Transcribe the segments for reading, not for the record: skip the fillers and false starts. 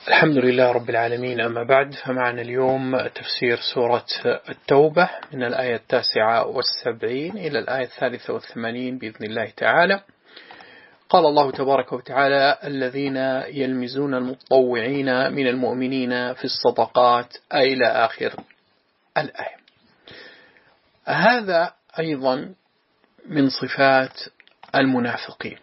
الحمد لله رب العالمين، أما بعد، فمعنا اليوم تفسير سورة التوبة من الآية 79 إلى الآية 83 بإذن الله تعالى. قال الله تبارك وتعالى: الذين يلمزون المتطوعين من المؤمنين في الصدقات، إلى آخر الآية. هذا أيضا من صفات المنافقين.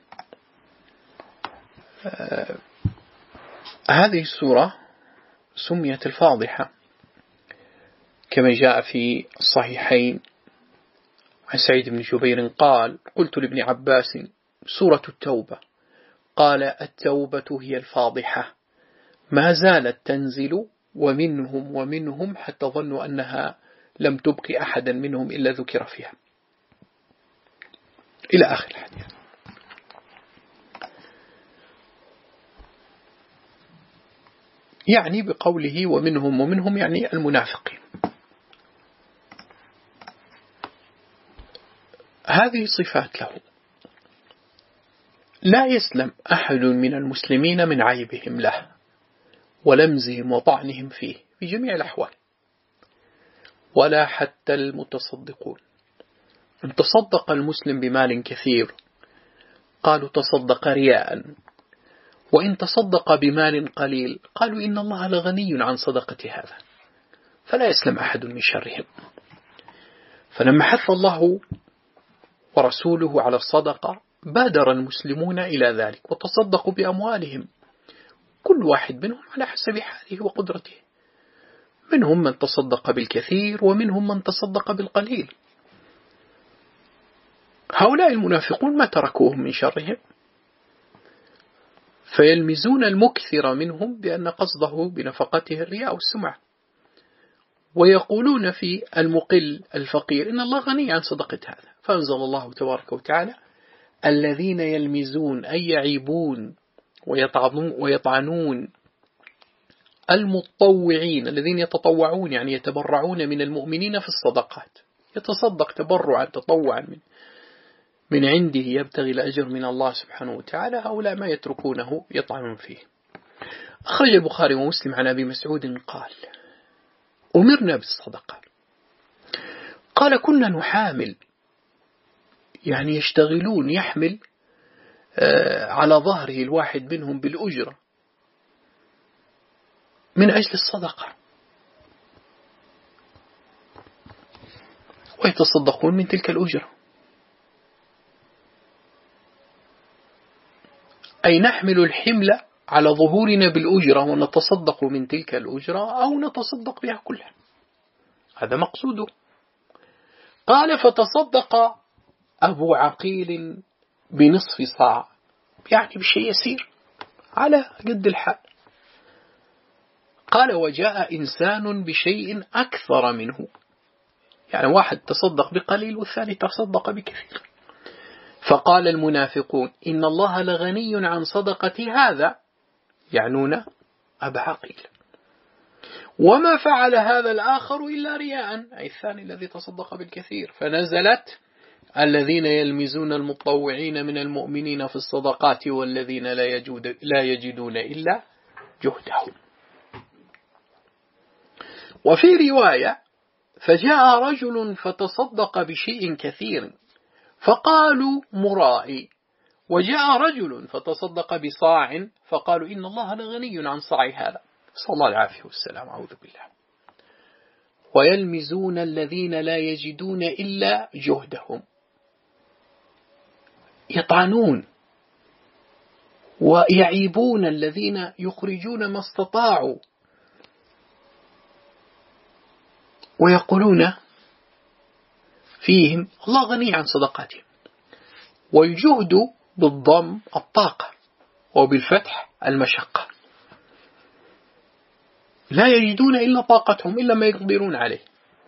هذه السورة سميت الفاضحة كما جاء في الصحيحين عن سعيد بن جبير قال: قلت لابن عباس: سورة التوبة؟ قال: التوبة هي الفاضحة، ما زالت تنزل ومنهم حتى ظنوا أنها لم تبقي أحدا منهم إلا ذكر فيها، إلى آخر الحديث. يعني بقوله ومنهم يعني المنافقين. هذه صفات له، لا يسلم أحد من المسلمين من عيبهم له ولمزهم وطعنهم فيه في جميع الأحوال، ولا حتى المتصدقون. إن تصدق المسلم بمال كثير قالوا تصدق رياء، وإن تصدق بمال قليل قالوا إن الله لغني عن صدقة هذا، فلا يسلم أحد من شرهم. فلما حث الله ورسوله على الصدقة بادر المسلمون إلى ذلك وتصدقوا بأموالهم، كل واحد منهم على حسب حاله وقدرته. منهم من تصدق بالكثير ومنهم من تصدق بالقليل. هؤلاء المنافقون ما تركوهم من شرهم، فيلمزون المكثر منهم بأن قصده بنفقته الرياء والسمعة، ويقولون في المقل الفقير إن الله غني عن صدقة هذا. فأنزل الله تبارك وتعالى: الذين يلمزون، أي يعيبون ويطعنون المتطوعين، الذين يتطوعون يعني يتبرعون من المؤمنين في الصدقات، يتصدق تبرعا تطوعا من عنده يبتغي الأجر من الله سبحانه وتعالى، هؤلاء ما يتركونه يطعنون فيه. أخرج البخاري ومسلم عن أبي مسعود قال: أمرنا بالصدقة. قال: كنا نحامل، يعني يشتغلون، يحمل على ظهره الواحد منهم بالأجرة من أجل الصدقة، ويتصدقون من تلك الأجرة. أي نحمل الحمل على ظهورنا بالأجرة ونتصدق من تلك الأجرة أو نتصدق بها كلها، هذا مقصوده. قال: فتصدق أبو عقيل بنصف صاع، يعني بشيء يسير على قد الحال. قال: وجاء إنسان بشيء أكثر منه، يعني واحد تصدق بقليل والثاني تصدق بكثير. فقال المنافقون: إن الله لغني عن صدقة هذا، يعنون أبا عقيل، وما فعل هذا الآخر إلا رياء، أي الثاني الذي تصدق بالكثير. فنزلت: الذين يلمزون المتطوعين من المؤمنين في الصدقات والذين لا يجدون إلا جهدهم. وفي رواية: فجاء رجل فتصدق بشيء كثير فقالوا مرائي، وجاء رجل فتصدق بصاع فقالوا إن الله لغني عن صاع هذا، صلى الله العافية والسلام، أعوذ بالله. ويلمزون الذين لا يجدون إلا جهدهم، يطعنون ويعيبون الذين يخرجون ما استطاعوا، ويقولون فيهم الله غني عن صدقاتهم. والجهد بالضم الطاقة، وبالفتح المشقة، لا يجدون إلا طاقتهم، إلا ما يقدرون عليه.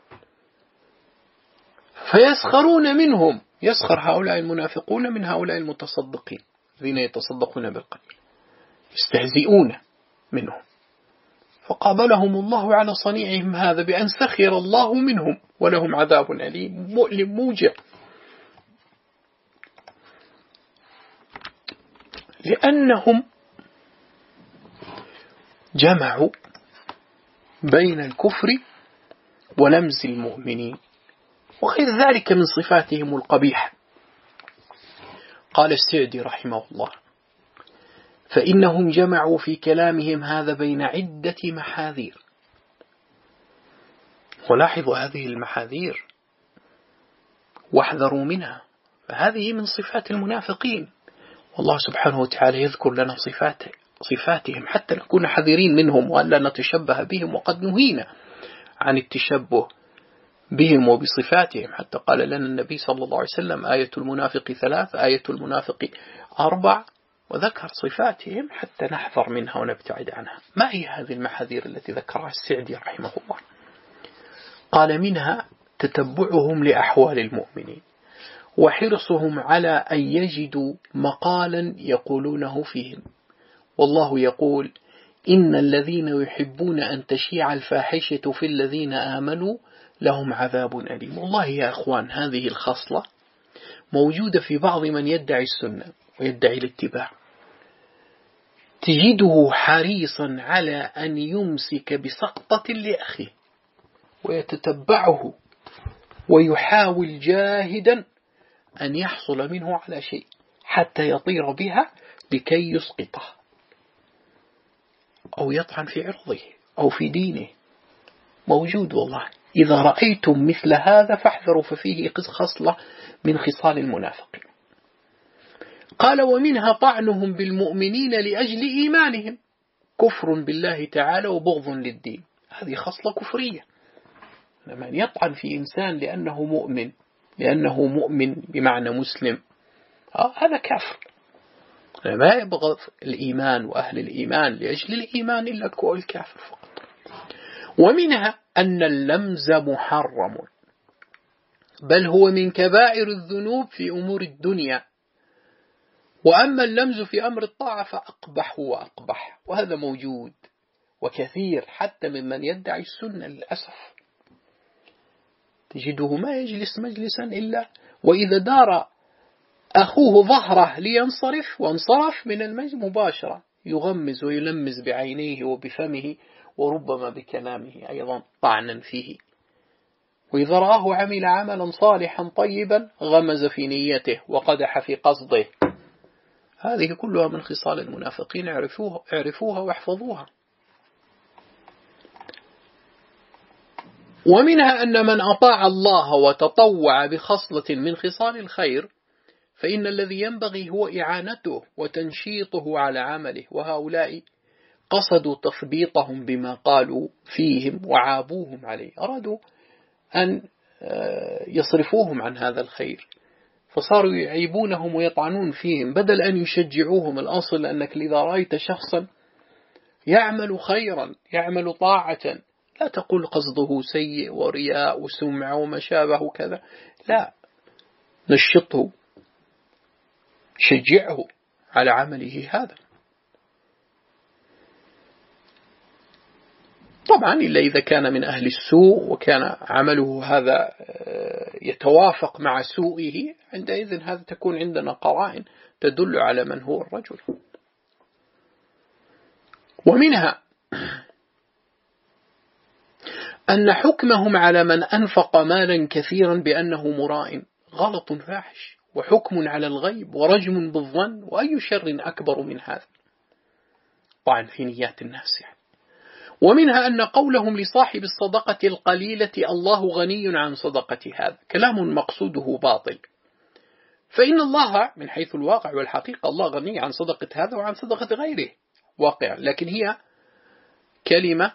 فيسخرون منهم، يسخر هؤلاء المنافقون من هؤلاء المتصدقين الذين يتصدقون بالقليل، يستهزئون منهم. فقابلهم الله على صنيعهم هذا بأن سخر الله منهم ولهم عذاب أليم مؤلم موجع، لأنهم جمعوا بين الكفر ولمز المؤمنين وغير ذلك من صفاتهم القبيحة. قال السعدي رحمه الله: فإنهم جمعوا في كلامهم هذا بين عدة محاذير. ولاحظوا هذه المحاذير واحذروا منها، فهذه من صفات المنافقين، والله سبحانه وتعالى يذكر لنا صفاتهم حتى نكون حذرين منهم وألا نتشبه بهم، وقد نهينا عن التشبه بهم وبصفاتهم، حتى قال لنا النبي صلى الله عليه وسلم: آية المنافق 3، آية المنافق 4، وذكر صفاتهم حتى نحذر منها ونبتعد عنها. ما هي هذه المحاذير التي ذكرها السعدي رحمه الله؟ قال: منها تتبعهم لأحوال المؤمنين، وحرصهم على أن يجدوا مقالا يقولونه فيهم، والله يقول: إن الذين يحبون أن تشيع الفاحشة في الذين آمنوا لهم عذاب أليم. والله يا أخوان، هذه الخصلة موجودة في بعض من يدعي السنة ويدعي الاتباع، تجده حريصا على أن يمسك بسقطة لأخيه ويتتبعه ويحاول جاهدا أن يحصل منه على شيء حتى يطير بها لكي يسقطه أو يطعن في عرضه أو في دينه. موجود والله. إذا رأيتم مثل هذا فاحذروا، ففيه خصلة من خصال المنافقين. قال: ومنها طعنهم بالمؤمنين لأجل إيمانهم، كفر بالله تعالى وبغض للدين. هذه خصلة كفرية. من يطعن في إنسان لأنه مؤمن بمعنى مسلم، هذا كافر. ما يبغض الإيمان وأهل الإيمان لأجل الإيمان إلا الكافر فقط. ومنها أن اللمز محرم، بل هو من كبائر الذنوب في أمور الدنيا، وأما اللمز في أمر الطاعة فأقبح وأقبح. وهذا موجود وكثير حتى ممن يدعي السنة للأسف. تجده ما يجلس مجلسا إلا وإذا دار أخوه ظهره لينصرف وانصرف من المجلس مباشرة يغمز ويلمز بعينيه وبفمه وربما بكلامه أيضا طعنا فيه. وإذا رآه عمل عملا صالحا طيبا غمز في نيته وقدح في قصده. هذه كلها من خصال المنافقين، اعرفوها واحفظوها. ومنها أن من أطاع الله وتطوع بخصلة من خصال الخير فإن الذي ينبغي هو إعانته وتنشيطه على عمله، وهؤلاء قصدوا تثبيطهم بما قالوا فيهم وعابوهم عليه، أرادوا أن يصرفوهم عن هذا الخير، فصاروا يعيبونهم ويطعنون فيهم بدل أن يشجعوهم. الأصل أنك إذا رأيت شخصا يعمل خيرا يعمل طاعة لا تقول قصده سيء ورياء وسمعة وما شابه كذا، لا، نشطه، شجعه على عمله هذا. طبعا إلا إذا كان من أهل السوء وكان عمله هذا يتوافق مع سوءه، عندئذ هذا تكون عندنا قرائن تدل على من هو الرجل. ومنها أن حكمهم على من أنفق مالا كثيرا بأنه مراء غلط فاحش، وحكم على الغيب ورجم بالظن، وأي شر أكبر من هذا؟ طبعا في نيات الناس يعني. ومنها أن قولهم لصاحب الصدقة القليلة الله غني عن صدقة هذا كلام مقصوده باطل، فإن الله من حيث الواقع والحقيقة الله غني عن صدقة هذا وعن صدقة غيره واقع، لكن هي كلمة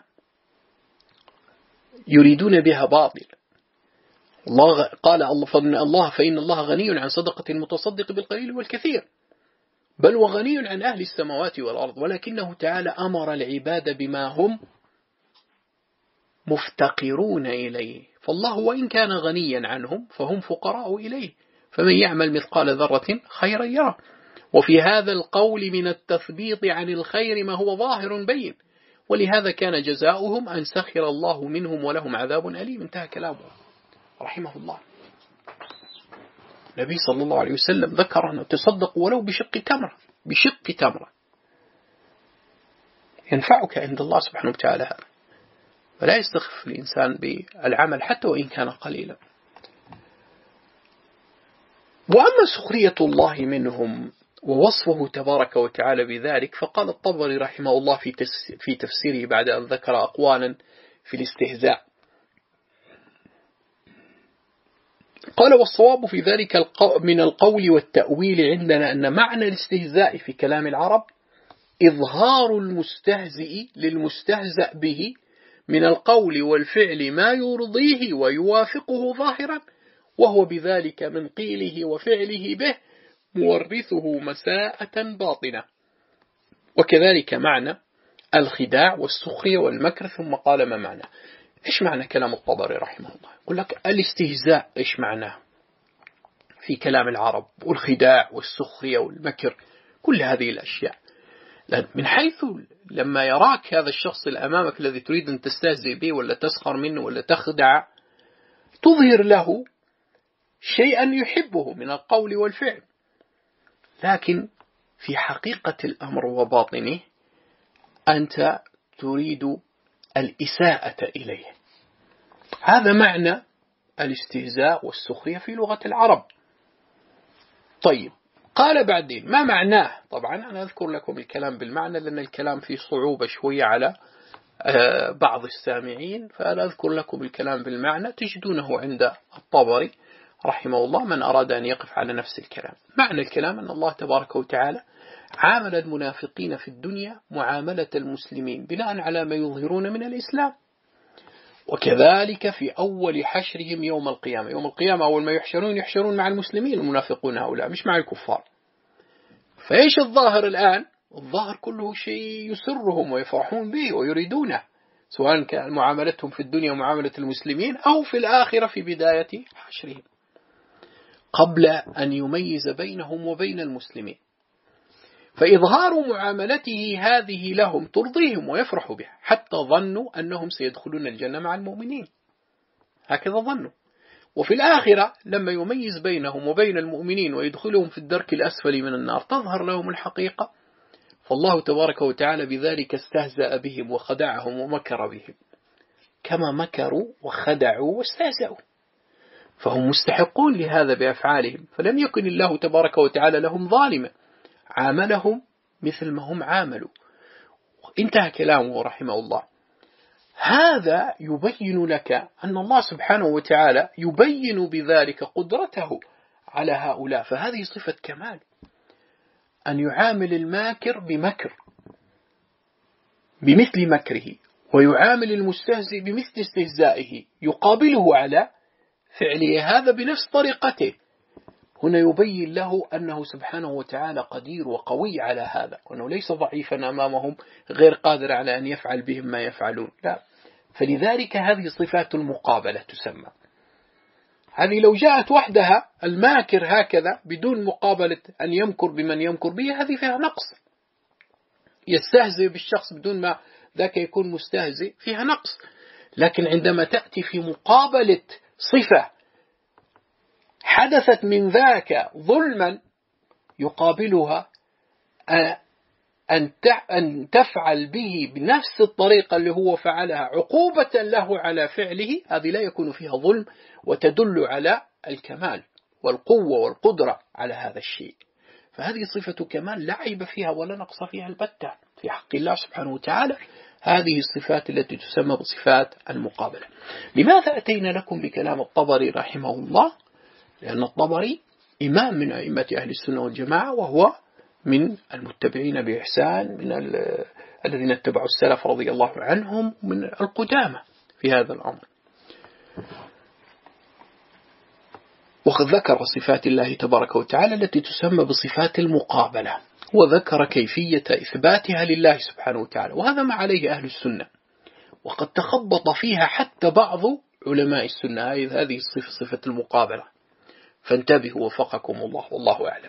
يريدون بها باطل. الله قال فإن الله غني عن صدقة المتصدق بالقليل والكثير، بل وغني عن أهل السماوات والأرض، ولكنه تعالى أمر العباد بما هم مفتقرون إليه، فالله وإن كان غنيا عنهم فهم فقراء إليه، فمن يعمل مثقال ذرة خيرا يره. وفي هذا القول من التثبيط عن الخير ما هو ظاهر بين، ولهذا كان جزاؤهم أن سخر الله منهم ولهم عذاب أليم. انتهى كلامه رحمه الله. النبي صلى الله عليه وسلم ذكر أنه تصدق ولو بشق تمرة، ينفعك عند الله سبحانه وتعالى هذا، فلا يستخف الإنسان بالعمل حتى وإن كان قليلا. وأما سخرية الله منهم ووصفه تبارك وتعالى بذلك، فقال الطبري رحمه الله في تفسيره بعد أن ذكر أقوالا في الاستهزاء، قال: والصواب في ذلك من القول والتأويل عندنا أن معنى الاستهزاء في كلام العرب إظهار المستهزئ للمستهزأ به من القول والفعل ما يرضيه ويوافقه ظاهرا، وهو بذلك من قيله وفعله به مورثه مساءة باطنة. وكذلك معنى الخداع والسخرية والمكر. ثم قال: ما معنى؟ إيش معنى كلام الطبري رحمه الله؟ يقول لك الاستهزاء إيش معناه في كلام العرب، والخداع والسخرية والمكر، كل هذه الأشياء. من حيث لما يراك هذا الشخص اللي أمامك الذي تريد أن تستهزئ به ولا تسخر منه ولا تخدع، تظهر له شيئا يحبه من القول والفعل، لكن في حقيقة الأمر وباطنه أنت تريد الإساءة إليه. هذا معنى الاستهزاء والسخرية في لغة العرب. طيب، قال بعدين: ما معناه؟ طبعا أنا أذكر لكم الكلام بالمعنى لأن الكلام فيه صعوبة شوية على بعض السامعين، فأنا أذكر لكم الكلام بالمعنى تجدونه عند الطبري رحمه الله من أراد أن يقف على نفس الكلام. معنى الكلام أن الله تبارك وتعالى عامل المنافقين في الدنيا معاملة المسلمين بناء على ما يظهرون من الإسلام، وكذلك في أول حشرهم يوم القيامة. يوم القيامة أول ما يحشرون مع المسلمين المنافقون هؤلاء، مش مع الكفار. فإيش الظاهر الآن؟ الظاهر كله شيء يسرهم ويفرحون به ويريدونه، سواء كان معاملتهم في الدنيا معاملة المسلمين أو في الآخرة في بداية حشرهم، قبل أن يميز بينهم وبين المسلمين. فإظهار معاملته هذه لهم ترضيهم ويفرحوا بها، حتى ظنوا أنهم سيدخلون الجنة مع المؤمنين، هكذا ظنوا. وفي الآخرة لما يميز بينهم وبين المؤمنين ويدخلهم في الدرك الأسفل من النار تظهر لهم الحقيقة، فالله تبارك وتعالى بذلك استهزأ بهم وخدعهم ومكر بهم، كما مكروا وخدعوا واستهزأوا، فهم مستحقون لهذا بأفعالهم. فلم يكن الله تبارك وتعالى لهم ظالما، عاملهم مثل ما هم عاملوا. انتهى كلامه رحمه الله. هذا يبين لك أن الله سبحانه وتعالى يبين بذلك قدرته على هؤلاء، فهذه صفة كمال، أن يعامل الماكر بمكر بمثل مكره، ويعامل المستهزئ بمثل استهزائه، يقابله على فعله هذا بنفس طريقته. هنا يبين له أنه سبحانه وتعالى قدير وقوي على هذا، وأنه ليس ضعيفا أمامهم غير قادر على أن يفعل بهم ما يفعلون، لا. فلذلك هذه صفات المقابلة تسمى. هذه لو جاءت وحدها الماكر هكذا بدون مقابلة أن يمكر بمن يمكر به، هذه فيها نقص. يستهزئ بالشخص بدون ما ذاك يكون مستهزئ، فيها نقص. لكن عندما تأتي في مقابلة صفة حدثت من ذاك ظلما يقابلها أن تفعل به بنفس الطريقة اللي هو فعلها عقوبة له على فعله، هذه لا يكون فيها ظلم، وتدل على الكمال والقوة والقدرة على هذا الشيء. فهذه صفة كمال لا عيب فيها ولا نقص فيها البتة في حق الله سبحانه وتعالى. هذه الصفات التي تسمى بصفات المقابلة. لماذا أتينا لكم بكلام الطبري رحمه الله؟ لأن الطبري إمام من أئمة أهل السنة والجماعة، وهو من المتبعين بإحسان، من الذين اتبعوا السلف رضي الله عنهم، من القدامى في هذا الأمر. وقد ذكر صفات الله تبارك وتعالى التي تسمى بصفات المقابلة، وذكر كيفية إثباتها لله سبحانه وتعالى، وهذا ما عليه أهل السنة، وقد تخبط فيها حتى بعض علماء السنة هذه صفة المقابلة، فانتبهوا وفقكم الله، والله أعلم.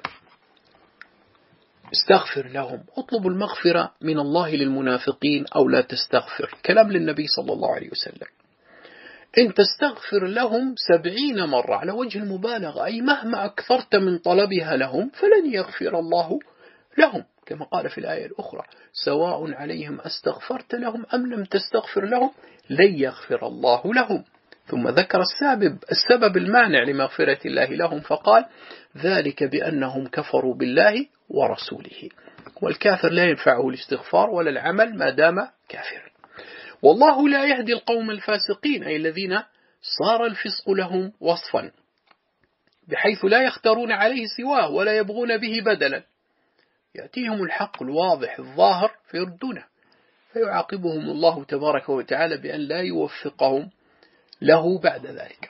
استغفر لهم، اطلب المغفرة من الله للمنافقين أو لا تستغفر، كلام للنبي صلى الله عليه وسلم. إن تستغفر لهم 70 مرة على وجه المبالغة، أي مهما أكثرت من طلبها لهم فلن يغفر الله لهم. كما قال في الآية الأخرى سواء عليهم أستغفرت لهم أم لم تستغفر لهم لن يغفر الله لهم. ثم ذكر السبب المانع لمغفرة الله لهم فقال ذلك بأنهم كفروا بالله ورسوله. والكافر لا ينفعه الاستغفار ولا العمل ما دام كافرا. والله لا يهدي القوم الفاسقين، أي الذين صار الفسق لهم وصفا بحيث لا يختارون عليه سواه ولا يبغون به بدلا، يأتيهم الحق الواضح الظاهر فيردونه، فيعاقبهم الله تبارك وتعالى بأن لا يوفقهم له بعد ذلك.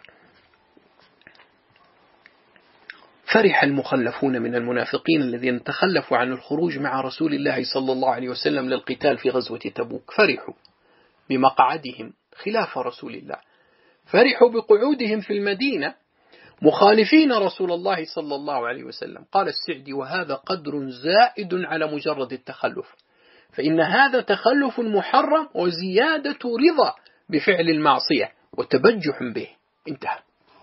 فرح المخلفون من المنافقين الذين تخلفوا عن الخروج مع رسول الله صلى الله عليه وسلم للقتال في غزوة تبوك، فرحوا بمقعدهم خلاف رسول الله، فرحوا بقعودهم في المدينة مخالفين رسول الله صلى الله عليه وسلم. قال السعدي وهذا قدر زائد على مجرد التخلف، فإن هذا تخلف محرم وزيادة رضا بفعل المعصية وتبجح به. انتهى.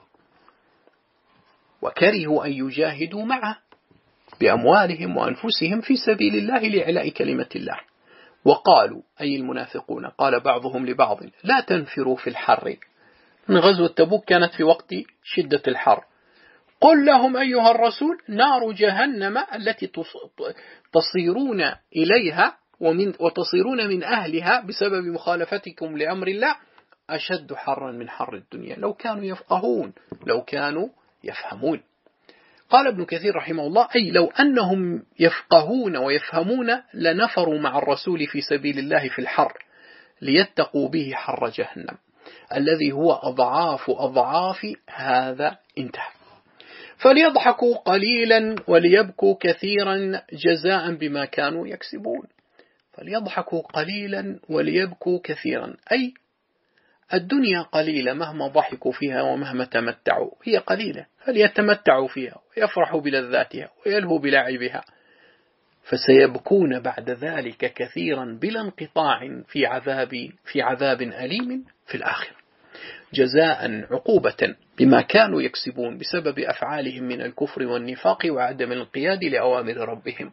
وكرهوا أن يجاهدوا معه بأموالهم وأنفسهم في سبيل الله لإعلاء كلمة الله. وقالوا أي المنافقون قال بعضهم لبعض لا تنفروا في الحر، من غزوة تبوك كانت في وقت شدة الحر، قل لهم أيها الرسول نار جهنم التي تصيرون إليها وتصيرون من أهلها بسبب مخالفتكم لأمر الله أشد حرا من حر الدنيا، لو كانوا يفقهون لو كانوا يفهمون. قال ابن كثير رحمه الله أي لو أنهم يفقهون ويفهمون لنفروا مع الرسول في سبيل الله في الحر ليتقوا به حر جهنم الذي هو أضعاف أضعاف هذا. انتهى. فليضحكوا قليلا وليبكوا كثيرا جزاء بما كانوا يكسبون. فليضحكوا قليلا وليبكوا كثيرا، أي الدنيا قليلة مهما ضحكوا فيها ومهما تمتعوا هي قليلة، فليتمتعوا فيها ويفرحوا بلذاتها ويلهوا بلعبها، فسيبكون بعد ذلك كثيرا بلا انقطاع في عذاب أليم في الآخرة، جزاء عقوبة بما كانوا يكسبون بسبب أفعالهم من الكفر والنفاق وعدم الانقياد لأوامر ربهم.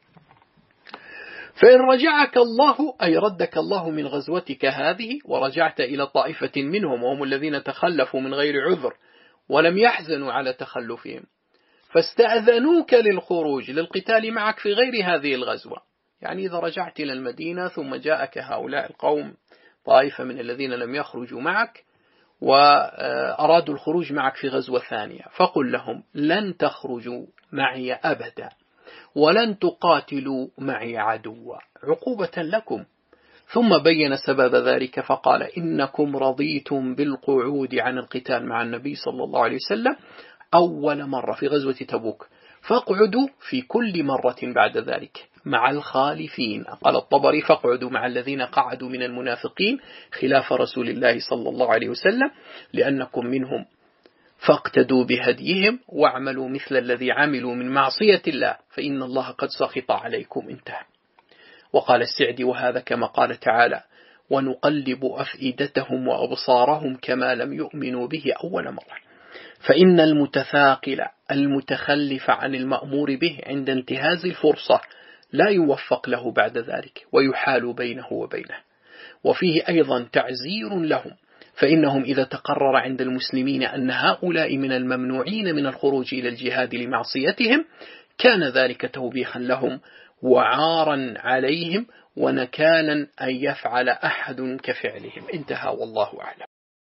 فإن رجعك الله أي ردك الله من غزوتك هذه ورجعت إلى طائفة منهم وهم الذين تخلفوا من غير عذر ولم يحزنوا على تخلفهم فاستأذنوك للخروج للقتال معك في غير هذه الغزوة، يعني إذا رجعت إلى المدينة ثم جاءك هؤلاء القوم طائفة من الذين لم يخرجوا معك وأرادوا الخروج معك في غزوة ثانية فقل لهم لن تخرجوا معي أبدا ولن تقاتلوا معي عدوا عقوبة لكم. ثم بين سبب ذلك فقال إنكم رضيتم بالقعود عن القتال مع النبي صلى الله عليه وسلم أول مرة في غزوة تبوك، فاقعدوا في كل مرة بعد ذلك مع الخالفين. قال الطبري فاقعدوا مع الذين قعدوا من المنافقين خلاف رسول الله صلى الله عليه وسلم لأنكم منهم، فاقتدوا بهديهم واعملوا مثل الذي عملوا من معصية الله فإن الله قد سخط عليكم. انتهى. وقال السعدي وهذا كما قال تعالى ونقلب أفئدتهم وأبصارهم كما لم يؤمنوا به أول مرة، فإن المتثاقل المتخلف عن المأمور به عند انتهاز الفرصة لا يوفق له بعد ذلك ويحال بينه وبينه. وفيه أيضا تعزير لهم، فإنهم إذا تقرر عند المسلمين أن هؤلاء من الممنوعين من الخروج إلى الجهاد لمعصيتهم كان ذلك توبيخا لهم وعارا عليهم ونكالا أن يفعل أحد كفعلهم. انتهى والله أعلم.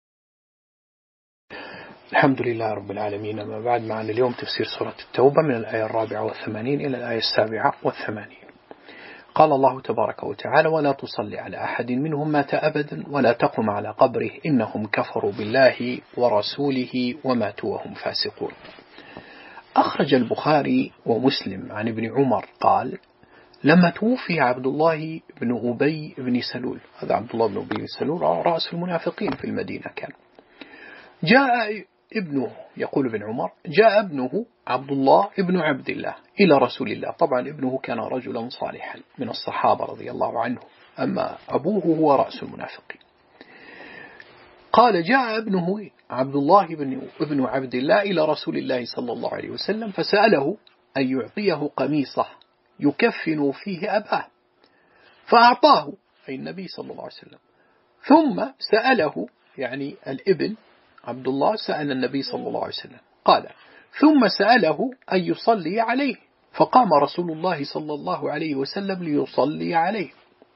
الحمد لله رب العالمين. أما بعد، معنا اليوم تفسير سورة التوبة من الآية 84 إلى الآية 87. قال الله تبارك وتعالى ولا تصلي على أحد منهم مات أبدا ولا تقم على قبره إنهم كفروا بالله ورسوله وماتوا وهم فاسقون. أخرج البخاري ومسلم عن ابن عمر قال لما توفي عبد الله بن أبي بن سلول، هذا عبد الله بن أبي بن سلول رأس المنافقين في المدينة كان، جاء ابنه، يقول ابن عمر جاء ابنه عبد الله ابن عبد الله إلى رسول الله. طبعا ابنه كان رجلا صالحا من الصحابة رضي الله عنه، أما أبوه هو رأس المنافقين. قال جاء ابنه عبد الله ابن عبد الله إلى رسول الله صلى الله عليه وسلم فسأله أن يعطيه قميصه يكفن فيه أباه، فأعطاه أي النبي صلى الله عليه وسلم. ثم سأله يعني الابن عبد الله سأل النبي صلى الله عليه وسلم قال ثم سأله أن يصلي عليه، فقام رسول الله صلى الله عليه وسلم ليصلي عليه،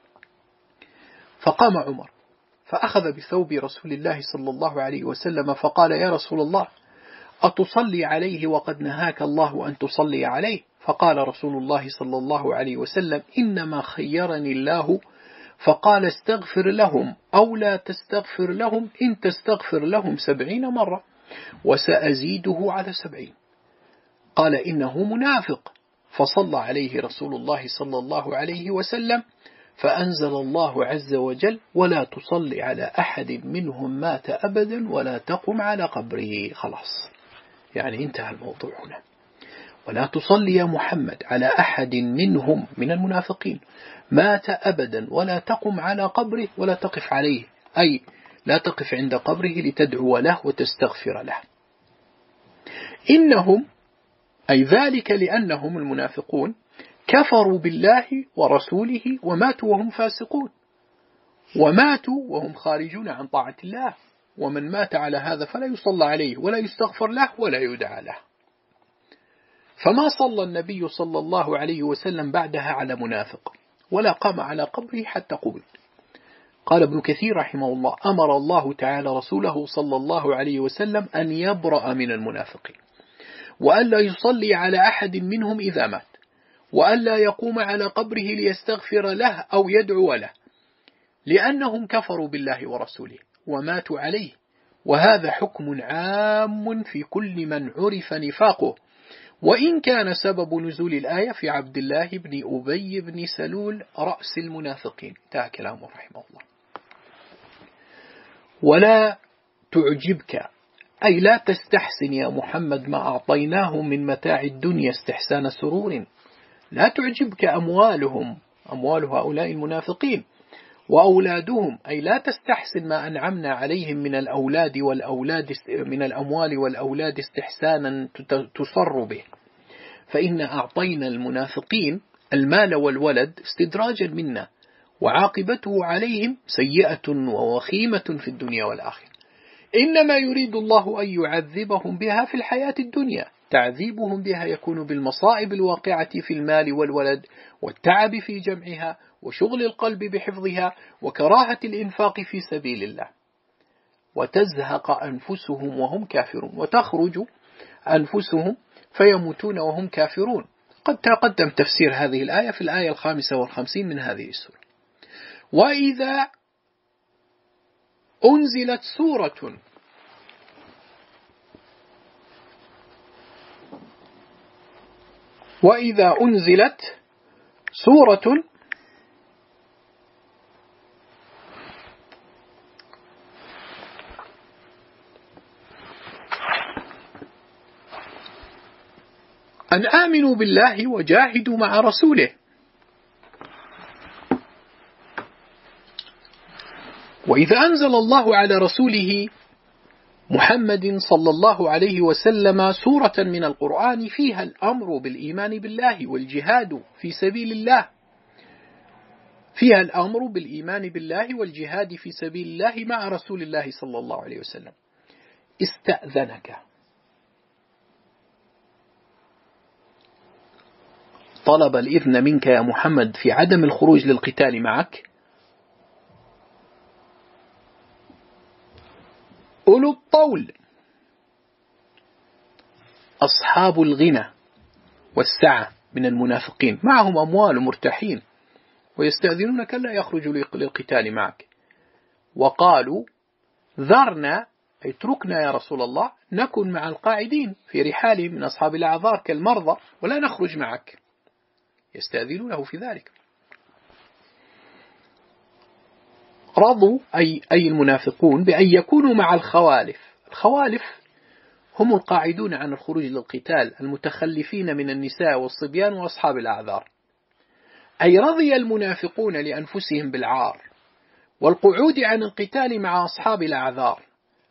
فقام عمر فأخذ بثوب رسول الله صلى الله عليه وسلم فقال يا رسول الله أتصلي عليه وقد نهاك الله أن تصلي عليه؟ فقال رسول الله صلى الله عليه وسلم إنما خيرني الله فقال استغفر لهم أو لا تستغفر لهم، إن تستغفر لهم 70 مرة وسأزيده على 70. قال إنه منافق، فصلى عليه رسول الله صلى الله عليه وسلم فأنزل الله عز وجل ولا تصلي على أحد منهم مات أبدا ولا تقم على قبره. خلاص يعني انتهى الموضوع هنا. ولا تصلي يا محمد على أحد منهم من المنافقين مات أبدا ولا تقم على قبره ولا تقف عليه، أي لا تقف عند قبره لتدعو له وتستغفر له. إنهم أي ذلك لأنهم المنافقون كفروا بالله ورسوله وماتوا وهم فاسقون، وماتوا وهم خارجون عن طاعة الله، ومن مات على هذا فلا يصلى عليه ولا يستغفر له ولا يدعى له. فما صلى النبي صلى الله عليه وسلم بعدها على منافق ولا قام على قبره حتى قبل. قال ابن كثير رحمه الله أمر الله تعالى رسوله صلى الله عليه وسلم أن يبرأ من المنافقين وألا يصلي على أحد منهم إذا مات، وألا يقوم على قبره ليستغفر له أو يدعو له، لأنهم كفروا بالله ورسوله وماتوا عليه، وهذا حكم عام في كل من عرف نفاقه، وإن كان سبب نزول الآية في عبد الله بن أبي بن سلول رأس المنافقين. انتهى كلامه رحمه الله. ولا تعجبك أي لا تستحسن يا محمد ما أعطيناه من متاع الدنيا استحسان سرور، لا تعجبك أموالهم، أموال هؤلاء المنافقين، وأولادهم أي لا تستحسن ما أنعمنا عليهم من الأولاد من الأموال والأولاد استحسانا تصر به، فإن أعطينا المنافقين المال والولد استدراجا منا، وعاقبته عليهم سيئة ووخيمة في الدنيا والآخرة، إنما يريد الله أن يعذبهم بها في الحياة الدنيا، تعذيبهم بها يكون بالمصائب الواقعة في المال والولد والتعب في جمعها وشغل القلب بحفظها وكراهة الإنفاق في سبيل الله، وتزهق أنفسهم وهم كافرون، وتخرج أنفسهم فيموتون وهم كافرون. قد تقدم تفسير هذه الآية في الآية 55 من هذه السورة. وإذا أنزلت سورة أن آمنوا بالله وجاهدوا مع رسوله، وإذا أنزل الله على رسوله محمد صلى الله عليه وسلم سورة من القرآن فيها الأمر بالإيمان بالله والجهاد في سبيل الله، فيها الأمر بالإيمان بالله والجهاد في سبيل الله مع رسول الله صلى الله عليه وسلم، استأذنك، طلب الإذن منك يا محمد في عدم الخروج للقتال معك أولو الطول، أصحاب الغنى والسعة من المنافقين، معهم أموال مرتاحين، ويستأذنونك لا يخرجوا للقتال معك، وقالوا ذرنا أي اتركنا يا رسول الله نكن مع القاعدين في رحالهم من أصحاب الأعذار كالمرضى ولا نخرج معك، يستأذنونه في ذلك. رضوا أي المنافقون بأن يكونوا مع الخوالف. الخوالف هم القاعدون عن الخروج للقتال المتخلفين من النساء والصبيان وأصحاب الأعذار، أي رضي المنافقون لأنفسهم بالعار والقعود عن القتال مع أصحاب الأعذار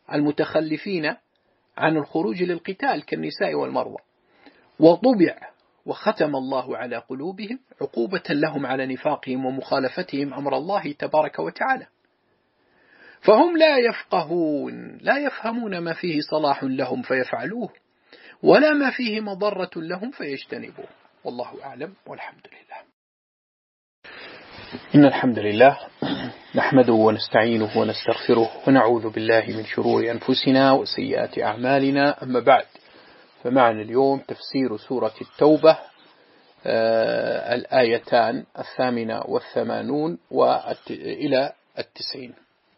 المتخلفين عن الخروج للقتال كالنساء والمرضى، وطبع وختم الله على قلوبهم عقوبة لهم على نفاقهم ومخالفتهم أمر الله تبارك وتعالى. فهم لا يفقهون، لا يفهمون ما فيه صلاح لهم فيفعلوه، ولا ما فيه مضرة لهم فيجتنبوه. والله أعلم، والحمد لله. إن الحمد لله نحمده ونستعينه ونستغفره ونعوذ بالله من شرور أنفسنا وسيئات أعمالنا. أما بعد، فمعنا اليوم تفسير سورة التوبة، الآيتان 88 إلى 90.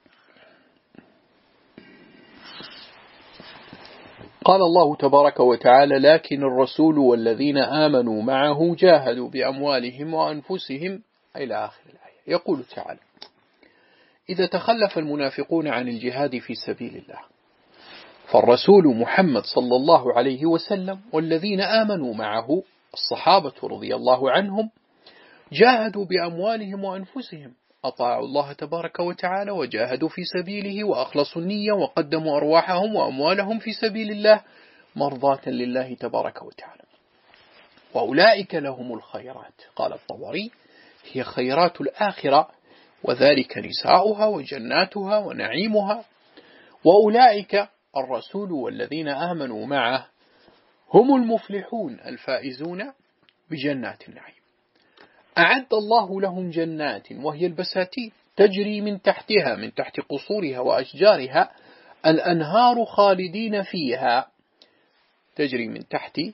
قال الله تبارك وتعالى: لكن الرسول والذين آمنوا معه جاهدوا بأموالهم وأنفسهم، إلى آخر الآية. يقول تعالى: إذا تخلف المنافقون عن الجهاد في سبيل الله، فالرسول محمد صلى الله عليه وسلم والذين آمنوا معه الصحابة رضي الله عنهم جاهدوا بأموالهم وأنفسهم، أطاعوا الله تبارك وتعالى وجاهدوا في سبيله وأخلصوا النية وقدموا أرواحهم وأموالهم في سبيل الله مرضاة لله تبارك وتعالى، وأولئك لهم الخيرات. قال الطبري: هي خيرات الآخرة، وذلك نساؤها وجناتها ونعيمها. وأولئك الرسول والذين آمنوا معه هم المفلحون الفائزون بجنات النعيم. أعد الله لهم جنات وهي البساتين تجري من تحتها، من تحت قصورها وأشجارها، الأنهار خالدين فيها. تجري من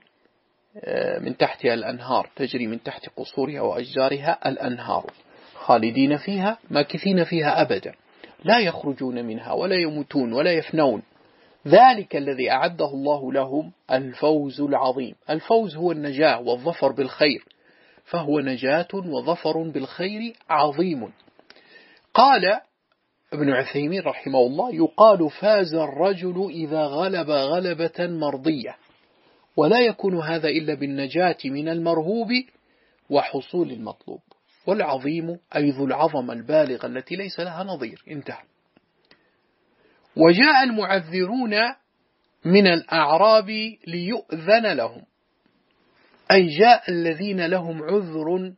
تحتها الأنهار، تجري من تحت قصورها وأشجارها الأنهار خالدين فيها، ماكثين فيها أبدا، لا يخرجون منها ولا يموتون ولا يفنون. ذلك الذي أعده الله لهم الفوز العظيم. الفوز هو النجاة والظفر بالخير، فهو نجاة وظفر بالخير عظيم. قال ابن عثيمين رحمه الله: يقال فاز الرجل إذا غلب غلبة مرضية، ولا يكون هذا إلا بالنجاة من المرهوب وحصول المطلوب. والعظيم أي ذو العظمة البالغة التي ليس لها نظير. انتهى. وجاء المعذرون من الأعراب ليؤذن لهم، أي جاء الذين لهم عذر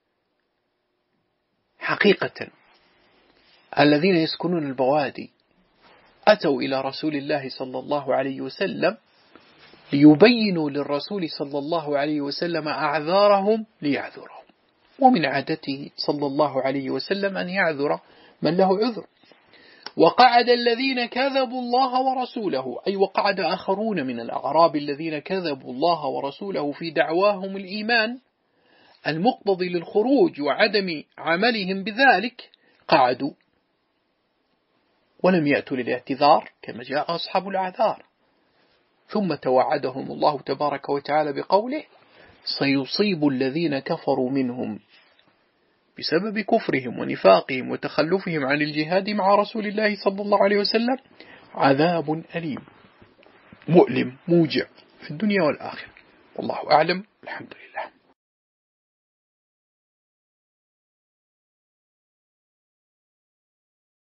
حقيقة، الذين يسكنون البوادي أتوا إلى رسول الله صلى الله عليه وسلم ليبينوا للرسول صلى الله عليه وسلم أعذارهم ليعذرهم. ومن عادته صلى الله عليه وسلم أن يعذر من له عذر. وقعد الذين كذبوا الله ورسوله، أي وقعد آخرون من الأعراب الذين كذبوا الله ورسوله في دعواهم الإيمان المقتضي للخروج وعدم عملهم بذلك، قعدوا ولم يأتوا للاعتذار كما جاء أصحاب الأعذار. ثم توعدهم الله تبارك وتعالى بقوله: سيصيب الذين كفروا منهم بسبب كفرهم ونفاقهم وتخلفهم عن الجهاد مع رسول الله صلى الله عليه وسلم عذاب أليم مؤلم موجع في الدنيا والآخرة. والله أعلم. الحمد لله.